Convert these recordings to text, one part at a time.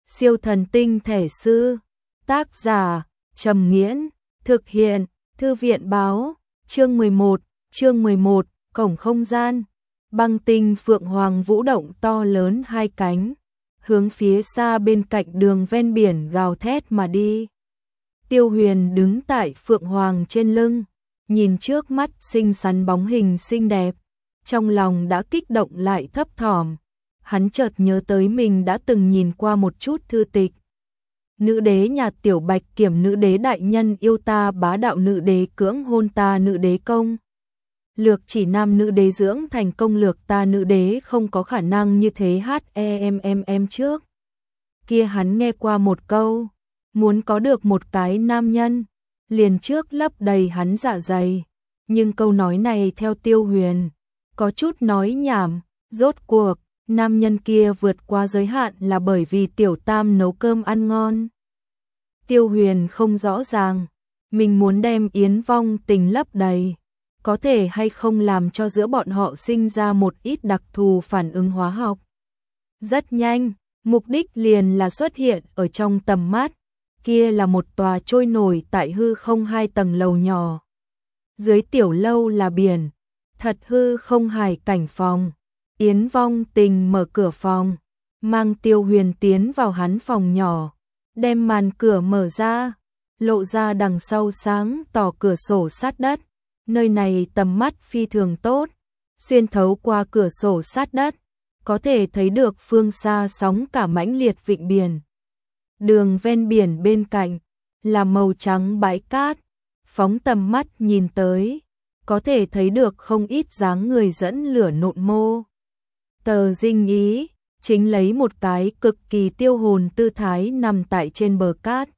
Siêu thần tinh thể sư. Tác giả Trầm Nghiễn. Thực hiện Thư viện báo. Chương 11, Cổng không gian. Băng tinh phượng hoàng vũ động to lớn hai cánh, hướng phía xa bên cạnh đường ven biển gào thét mà đi. Tiêu Huyền đứng tại phượng hoàng trên lưng, nhìn trước mắt xinh xắn bóng hình xinh đẹp, trong lòng đã kích động lại thấp thỏm. Hắn chợt nhớ tới mình đã từng nhìn qua một chút thư tịch. Nữ đế nhà Tiểu Bạch Kiểm, nữ đế đại nhân yêu ta bá đạo, nữ đế cưỡng hôn ta, nữ đế công lược chỉ nam, nữ đế dưỡng thành công lược ta, nữ đế không có khả năng như thế. Trước kia hắn nghe qua một câu, muốn có được một cái nam nhân liền trước lấp đầy hắn dạ dày, nhưng câu nói này theo Tiêu Huyền có chút nói nhảm. Rốt cuộc nam nhân kia vượt qua giới hạn là bởi vì Tiểu Tam nấu cơm ăn ngon. Tiêu Huyền không rõ ràng mình muốn đem Yến Vong Tình lấp đầy có thể hay không làm cho giữa bọn họ sinh ra một ít đặc thù phản ứng hóa học. Rất nhanh, mục đích liền là xuất hiện ở trong tầm mắt, kia là một tòa trôi nổi tại hư không 2 tầng lầu nhỏ. Dưới tiểu lâu là biển, thật hư không hải cảnh phòng. Yến Vong Tình mở cửa phòng, mang Tiêu Huyền tiến vào hắn phòng nhỏ, đem màn cửa mở ra, lộ ra đằng sau sáng tỏ cửa sổ sát đất. Nơi này tầm mắt phi thường tốt, xuyên thấu qua cửa sổ sát đất, có thể thấy được phương xa sóng cả mãnh liệt vịnh biển. Đường ven biển bên cạnh là màu trắng bãi cát, phóng tầm mắt nhìn tới, có thể thấy được không ít dáng người dẫn lửa nộn mô. Tờ Dinh Ý chính lấy một cái cực kỳ tiêu hồn tư thái nằm tại trên bờ cát.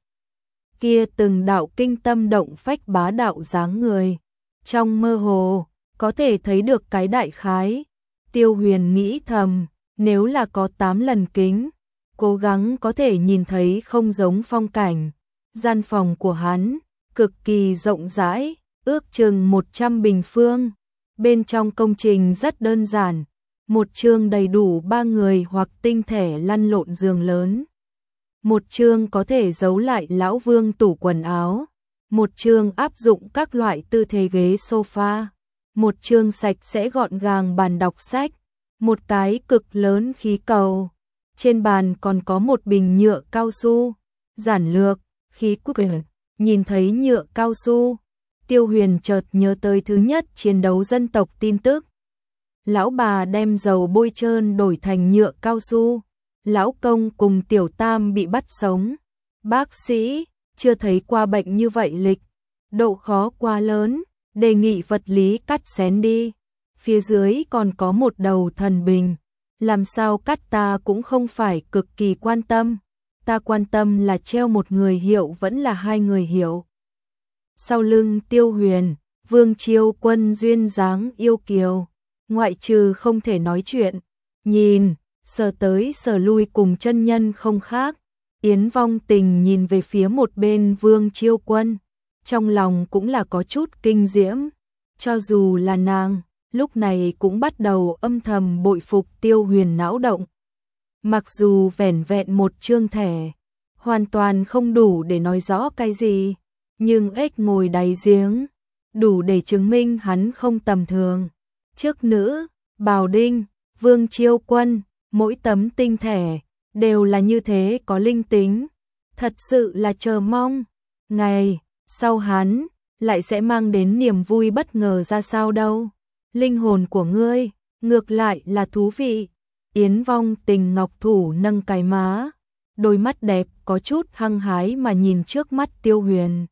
Kia từng đạo kinh tâm động phách bá đạo dáng người, trong mơ hồ có thể thấy được cái đại khái. Tiêu Huyền nghĩ thầm, nếu là có 8 lần kính, cố gắng có thể nhìn thấy không giống phong cảnh. Gian phòng của hắn cực kỳ rộng rãi, ước chừng 100 bình phương. Bên trong công trình rất đơn giản, một chương đầy đủ 3 người hoặc tinh thể lăn lộn giường lớn, một chương có thể giấu lại lão vương tủ quần áo, một chương áp dụng các loại tư thế ghế sofa, một chương sạch sẽ gọn gàng bàn đọc sách, một cái cực lớn khí cầu. Trên bàn còn có một bình nhựa cao su. Giản lược, khí quyền. Nhìn thấy nhựa cao su, Tiêu Huyền chợt nhớ tới thứ nhất chiến đấu dân tộc tin tức. Lão bà đem dầu bôi trơn đổi thành nhựa cao su. Lão công cùng Tiểu Tam bị bắt sống. Bác sĩ chưa thấy qua bệnh như vậy lịch, độ khó quá lớn, đề nghị vật lý cắt xén đi. Phía dưới còn có một đầu thần bình, làm sao cắt ta cũng không phải cực kỳ quan tâm, ta quan tâm là treo một người hiệu vẫn là 2 người hiệu. Sau lưng Tiêu Huyền, Vương Chiêu Quân duyên dáng yêu kiều, ngoại trừ không thể nói chuyện, nhìn, sờ tới sờ lui cùng chân nhân không khác. Yến Vong Tình nhìn về phía một bên Vương Chiêu Quân, trong lòng cũng là có chút kinh diễm, cho dù là nàng, lúc này cũng bắt đầu âm thầm bội phục Tiêu Huyền não động. Mặc dù vẻn vẹn một chương thẻ, hoàn toàn không đủ để nói rõ cái gì, nhưng ếch ngồi đáy giếng, đủ để chứng minh hắn không tầm thường. Trước nữ, Bào Đinh, Vương Chiêu Quân, mỗi tấm tinh thẻ đều là như thế có linh tính, thật sự là chờ mong ngày sau hắn lại sẽ mang đến niềm vui bất ngờ ra sao đâu. Linh hồn của ngươi ngược lại là thú vị. Yến Vong Tình ngọc thủ nâng cái má, đôi mắt đẹp có chút hăng hái mà nhìn trước mắt Tiêu Huyền.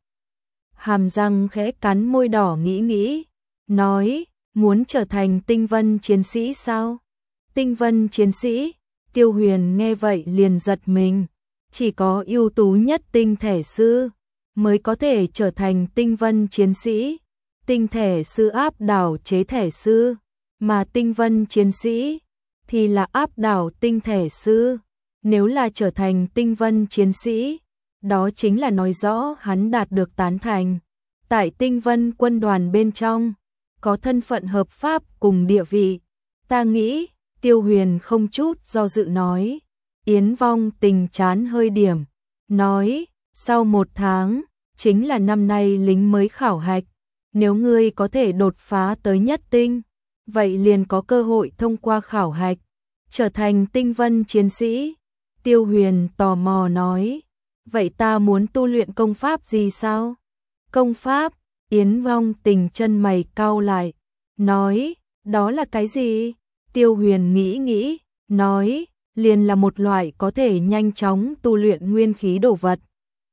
Hàm răng khẽ cắn môi đỏ nghĩ, nói, muốn trở thành tinh vân chiến sĩ sao? Tinh vân chiến sĩ? Tiêu Huyền nghe vậy liền giật mình, chỉ có ưu tú nhất tinh thể sư mới có thể trở thành tinh vân chiến sĩ. Tinh thể sư áp đảo chế thể sư, mà tinh vân chiến sĩ thì là áp đảo tinh thể sư. Nếu là trở thành tinh vân chiến sĩ, đó chính là nói rõ hắn đạt được tán thành. Tại tinh vân quân đoàn bên trong, có thân phận hợp pháp cùng địa vị. Ta nghĩ, Tiêu Huyền không chút do dự nói. Yến Vong Tình chán hơi điểm, nói, sau 1 tháng, chính là năm nay lính mới khảo hạch, nếu ngươi có thể đột phá tới nhất tinh, vậy liền có cơ hội thông qua khảo hạch, trở thành tinh vân chiến sĩ. Tiêu Huyền tò mò nói, vậy ta muốn tu luyện công pháp gì sao? Công pháp? Yến Vong Tình chân mày cau lại, nói, đó là cái gì? Tiêu Huyền nghĩ nghĩ, nói, liền là một loại có thể nhanh chóng tu luyện nguyên khí đồ vật.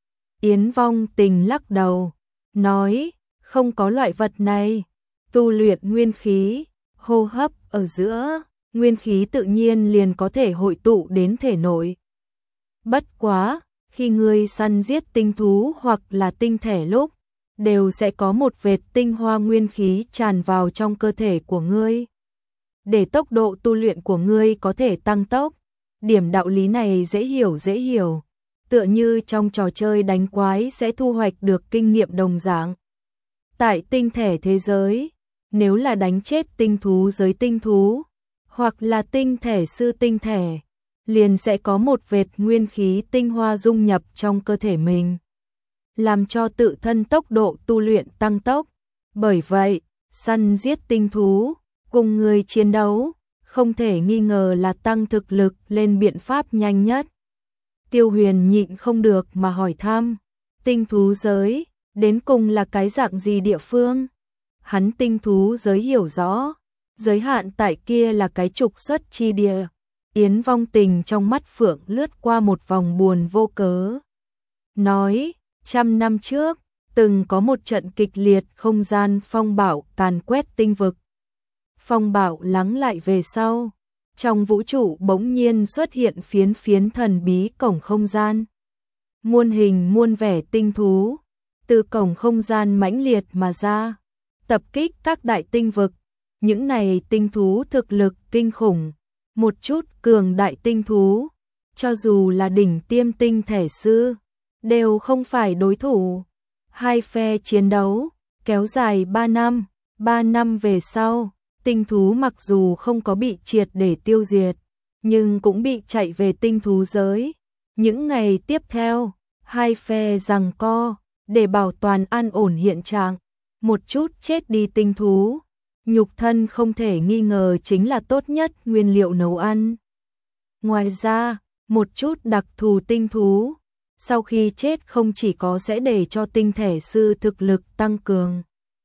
Yến Vong Tình lắc đầu, nói, không có loại vật này, tu luyện nguyên khí, hô hấp ở giữa, nguyên khí tự nhiên liền có thể hội tụ đến thể nội. Bất quá, khi ngươi săn giết tinh thú hoặc là tinh thể lúc, đều sẽ có một vệt tinh hoa nguyên khí tràn vào trong cơ thể của ngươi. Để tốc độ tu luyện của ngươi có thể tăng tốc, điểm đạo lý này dễ hiểu, tựa như trong trò chơi đánh quái sẽ thu hoạch được kinh nghiệm đồng dạng. Tại tinh thể thế giới, nếu là đánh chết tinh thú giới tinh thú, hoặc là tinh thể sư tinh thể, liền sẽ có một vệt nguyên khí tinh hoa dung nhập trong cơ thể mình, làm cho tự thân tốc độ tu luyện tăng tốc. Bởi vậy, săn giết tinh thú, cùng người chiến đấu, không thể nghi ngờ là tăng thực lực lên biện pháp nhanh nhất. Tiêu Huyền nhịn không được mà hỏi thăm, tinh thú giới, đến cùng là cái dạng gì địa phương? Hắn tinh thú giới hiểu rõ, giới hạn tại kia là cái trục xuất chi địa. Yến Vong Tình trong mắt phượng lướt qua một vòng buồn vô cớ. Nói, 100 năm trước, từng có một trận kịch liệt không gian phong bạo càn quét tinh vực. Phong bạo lắng lại về sau, trong vũ trụ bỗng nhiên xuất hiện phiến phiến thần bí cổng không gian. Muôn hình muôn vẻ tinh thú, từ cổng không gian mãnh liệt mà ra, tập kích các đại tinh vực. Những này tinh thú thực lực kinh khủng, một chút cường đại tinh thú, cho dù là đỉnh tiêm tinh thể sư, đều không phải đối thủ. Hai phe chiến đấu, kéo dài 3 năm, 3 năm về sau, tinh thú mặc dù không có bị triệt để tiêu diệt, nhưng cũng bị chạy về tinh thú giới. Những ngày tiếp theo, hai phe giằng co, để bảo toàn an ổn hiện trạng, một chút chết đi tinh thú. Nhục thân không thể nghi ngờ chính là tốt nhất nguyên liệu nấu ăn. Ngoài ra, một chút đặc thù tinh thú, sau khi chết không chỉ có sẽ để cho tinh thể sư thực lực tăng cường,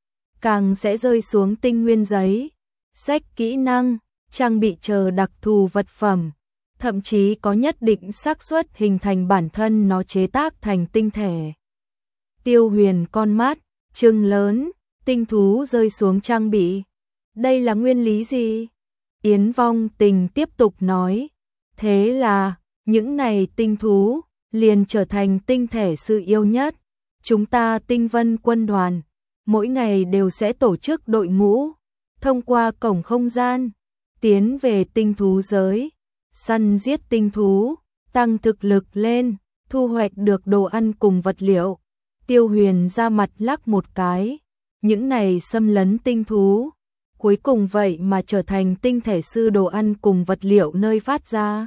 càng sẽ rơi xuống tinh nguyên giấy, sách kỹ năng, trang bị chờ đặc thù vật phẩm, thậm chí có nhất định xác suất hình thành bản thân nó chế tác thành tinh thể. Tiêu Huyền con mắt trừng lớn, tinh thú rơi xuống trang bị. Đây là nguyên lý gì? Yến Vong Tình tiếp tục nói, thế là, những này tinh thú, liền trở thành tinh thể sư yêu nhất. Chúng ta tinh vân quân đoàn, mỗi ngày đều sẽ tổ chức đội ngũ, thông qua cổng không gian, tiến về tinh thú giới, săn giết tinh thú, tăng thực lực lên, thu hoạch được đồ ăn cùng vật liệu. Tiêu Huyền ra mặt lắc một cái, những này xâm lấn tinh thú, cuối cùng vậy mà trở thành tinh thể sư đồ ăn cùng vật liệu nơi phát ra.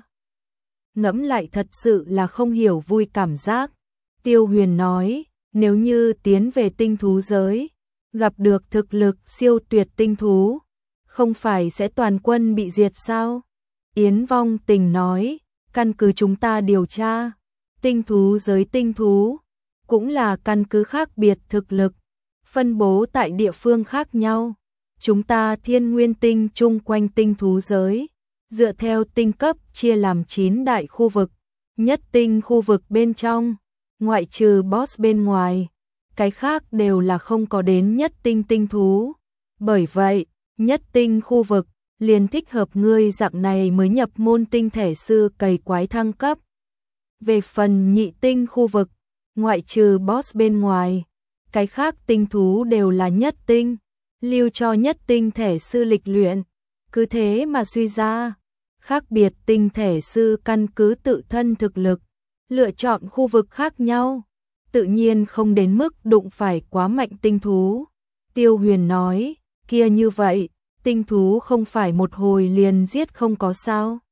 Ngẫm lại thật sự là không hiểu vui cảm giác. Tiêu Huyền nói, nếu như tiến về tinh thú giới, gặp được thực lực siêu tuyệt tinh thú, không phải sẽ toàn quân bị diệt sao? Yến Vong Tình nói, căn cứ chúng ta điều tra, tinh thú giới tinh thú, cũng là căn cứ khác biệt thực lực, phân bố tại địa phương khác nhau. Chúng ta Thiên Nguyên Tinh chung quanh tinh thú giới, dựa theo tinh cấp chia làm 9 đại khu vực. Nhất tinh khu vực bên trong, ngoại trừ boss bên ngoài, cái khác đều là không có đến nhất tinh tinh thú. Bởi vậy, nhất tinh khu vực liền thích hợp ngươi dạng này mới nhập môn tinh thể sư cày quái thăng cấp. Về phần nhị tinh khu vực, ngoại trừ boss bên ngoài, cái khác tinh thú đều là nhất tinh, lưu cho nhất tinh thể sư lịch luyện. Cứ thế mà suy ra, khác biệt tinh thể sư căn cứ tự thân thực lực, lựa chọn khu vực khác nhau, tự nhiên không đến mức đụng phải quá mạnh tinh thú. Tiêu Huyền nói, kia như vậy, tinh thú không phải một hồi liền giết không có sao?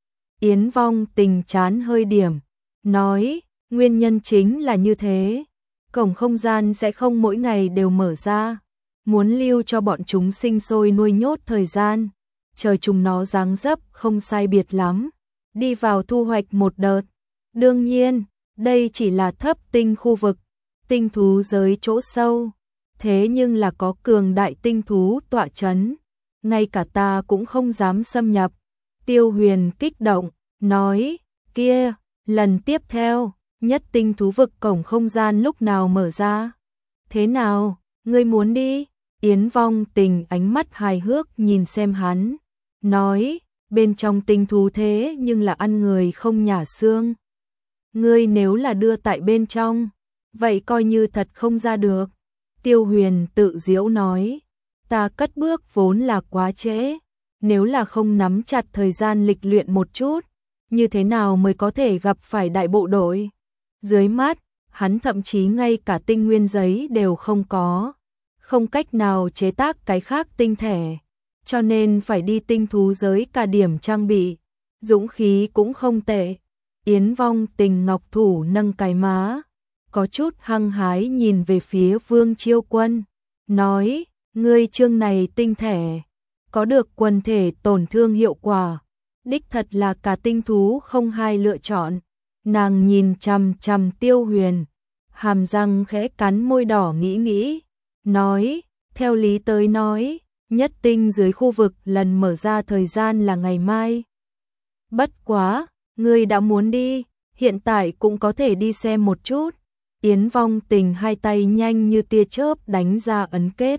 Yến Vong Tình chán hơi điểm, nói, nguyên nhân chính là như thế. Cổng không gian sẽ không mỗi ngày đều mở ra, muốn lưu cho bọn chúng sinh sôi nuôi nhốt thời gian, chờ chúng nó dáng dấp không sai biệt lắm, đi vào thu hoạch một đợt. Đương nhiên, đây chỉ là thấp tinh khu vực, tinh thú giới chỗ sâu, thế nhưng là có cường đại tinh thú tọa chấn, ngay cả ta cũng không dám xâm nhập. Tiêu Huyền kích động, nói, kia, lần tiếp theo, nhất tinh thú vực cổng không gian lúc nào mở ra? Thế nào, ngươi muốn đi? Yến Vong Tình ánh mắt hài hước nhìn xem hắn, nói, bên trong tinh thú thế nhưng là ăn người không nhả xương. Ngươi nếu là đưa tại bên trong, vậy coi như thật không ra được. Tiêu Huyền tự giễu nói, ta cất bước vốn là quá trễ, nếu là không nắm chặt thời gian lịch luyện một chút, như thế nào mới có thể gặp phải đại bộ đội? Dưới mắt, hắn thậm chí ngay cả tinh nguyên giấy đều không có, không cách nào chế tác cái khác tinh thể, cho nên phải đi tinh thú giới cả điểm trang bị, dũng khí cũng không tệ. Yến Vong Tình ngọc thủ nâng cái má, có chút hăng hái nhìn về phía Vương Chiêu Quân, nói, ngươi chương này tinh thể, có được quần thể tổn thương hiệu quả, đích thật là cả tinh thú không hai lựa chọn. Nàng nhìn chằm chằm Tiêu Huyền, hàm răng khẽ cắn môi đỏ nghĩ, nói, theo lý tới nói, nhất tinh dưới khu vực lần mở ra thời gian là ngày mai. Bất quá, ngươi đã muốn đi, hiện tại cũng có thể đi xem một chút. Yến Vong Tình hai tay nhanh như tia chớp đánh ra ấn kết.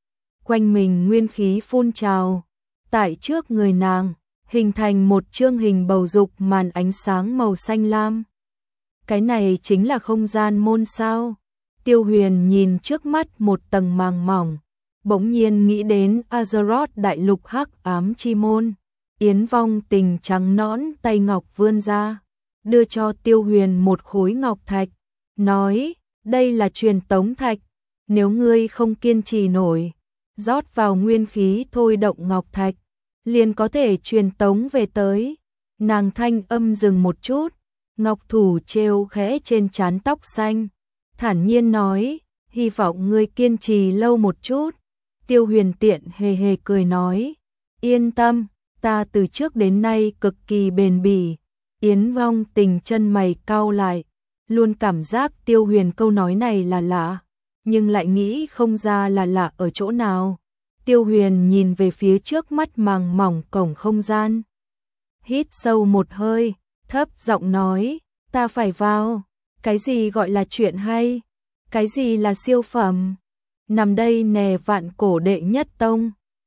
Quanh mình nguyên khí phun trào, tại trước người nàng, hình thành một chương hình bầu dục màn ánh sáng màu xanh lam. Cái này chính là không gian môn sao? Tiêu Huyền nhìn trước mắt một tầng màng mỏng, bỗng nhiên nghĩ đến Azeroth đại lục hắc ám chi môn. Yến Vong Tình trắng nõn tay ngọc vươn ra, đưa cho Tiêu Huyền một khối ngọc thạch, nói, đây là truyền tống thạch, nếu ngươi không kiên trì nổi, rót vào nguyên khí thôi động ngọc thạch, liền có thể truyền tống về tới. Nàng thanh âm dừng một chút, ngọc thủ treo khẽ trên trán tóc xanh, thản nhiên nói, hy vọng ngươi kiên trì lâu một chút. Tiêu Huyền tiện hề hề cười nói, yên tâm, ta từ trước đến nay cực kỳ bền bỉ. Yến Vong Tình chân mày cau lại, luôn cảm giác Tiêu Huyền câu nói này là lạ, nhưng lại nghĩ không ra là lạ ở chỗ nào. Tiêu Huyền nhìn về phía trước mắt màng mỏng cổng không gian, hít sâu một hơi, thấp giọng nói, ta phải vào. Cái gì gọi là chuyện hay? Cái gì là siêu phẩm? Nằm đây nè vạn cổ đệ nhất tông.